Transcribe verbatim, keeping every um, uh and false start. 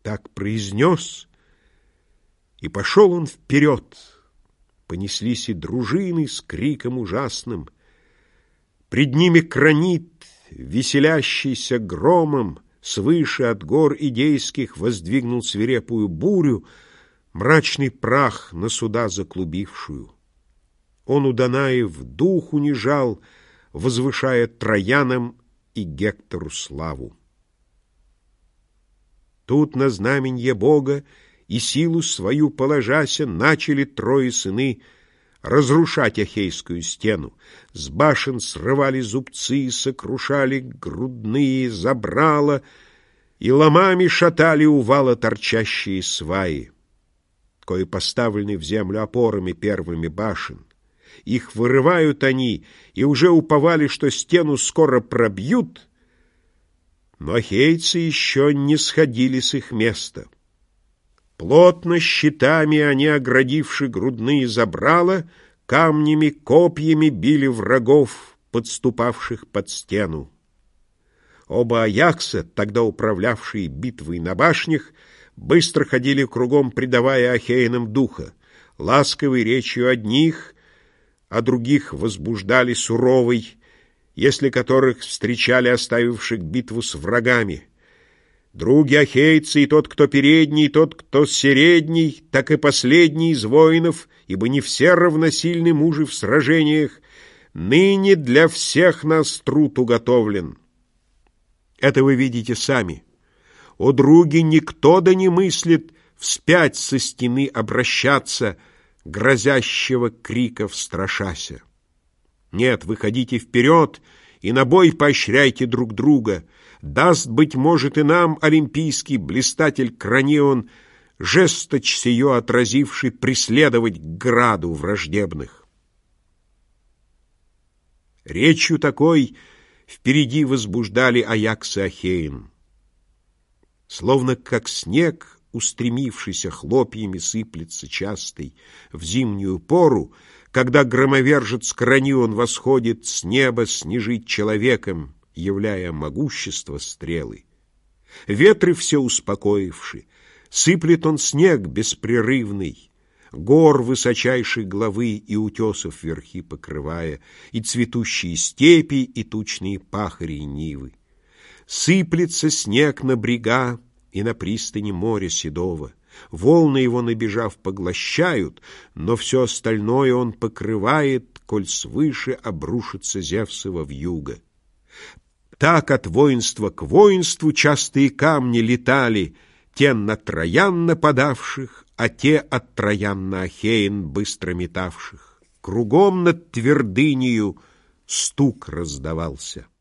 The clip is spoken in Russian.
Так произнес, и пошел он вперед. Понеслись и дружины с криком ужасным. Пред ними Кранит, веселящийся громом, свыше от гор идейских воздвигнул свирепую бурю, мрачный прах на суда заклубившую. Он у Данаев дух унижал, возвышая Троянам и Гектору славу. Тут на знаменье Бога и силу свою положася начали трое сыны разрушать Ахейскую стену. С башен срывали зубцы, сокрушали грудные забрала и ломами шатали у вала торчащие сваи, кое поставлены в землю опорами первыми башен. Их вырывают они, и уже уповали, что стену скоро пробьют, но ахейцы еще не сходили с их места. Плотно щитами они, оградивши грудные забрала, камнями, копьями били врагов, подступавших под стену. Оба Аякса, тогда управлявшие битвой на башнях, быстро ходили кругом, придавая ахеянам духа. Ласковой речью одних, а других возбуждали суровой, если которых встречали оставивших битву с врагами. Други ахейцы, и тот, кто передний, и тот, кто середний, так и последний из воинов, ибо не все равносильны мужи в сражениях, ныне для всех нас труд уготовлен. Это вы видите сами. О, други, никто да не мыслит вспять со стены обращаться, грозящего криков страшася. Нет, выходите вперед и на бой поощряйте друг друга. Даст, быть может, и нам олимпийский блистатель Кранион, жесточ сие отразивший, преследовать к граду враждебных. Речью такой впереди возбуждали Аякс и Ахеин. Словно как снег, устремившийся хлопьями, сыплется частый в зимнюю пору, когда громовержец Кранион восходит с неба снежить человеком, являя могущество стрелы. Ветры все успокоивши, сыплет он снег беспрерывный, гор высочайшей главы и утесов верхи покрывая, и цветущие степи, и тучные пахари и нивы. Сыплется снег на брега и на пристани моря седого. Волны его, набежав, поглощают, но все остальное он покрывает, коль свыше обрушится Зевсова вьюга. Так от воинства к воинству частые камни летали, те на Троян нападавших, а те от Троян на Ахеин быстро метавших. Кругом над твердынею стук раздавался.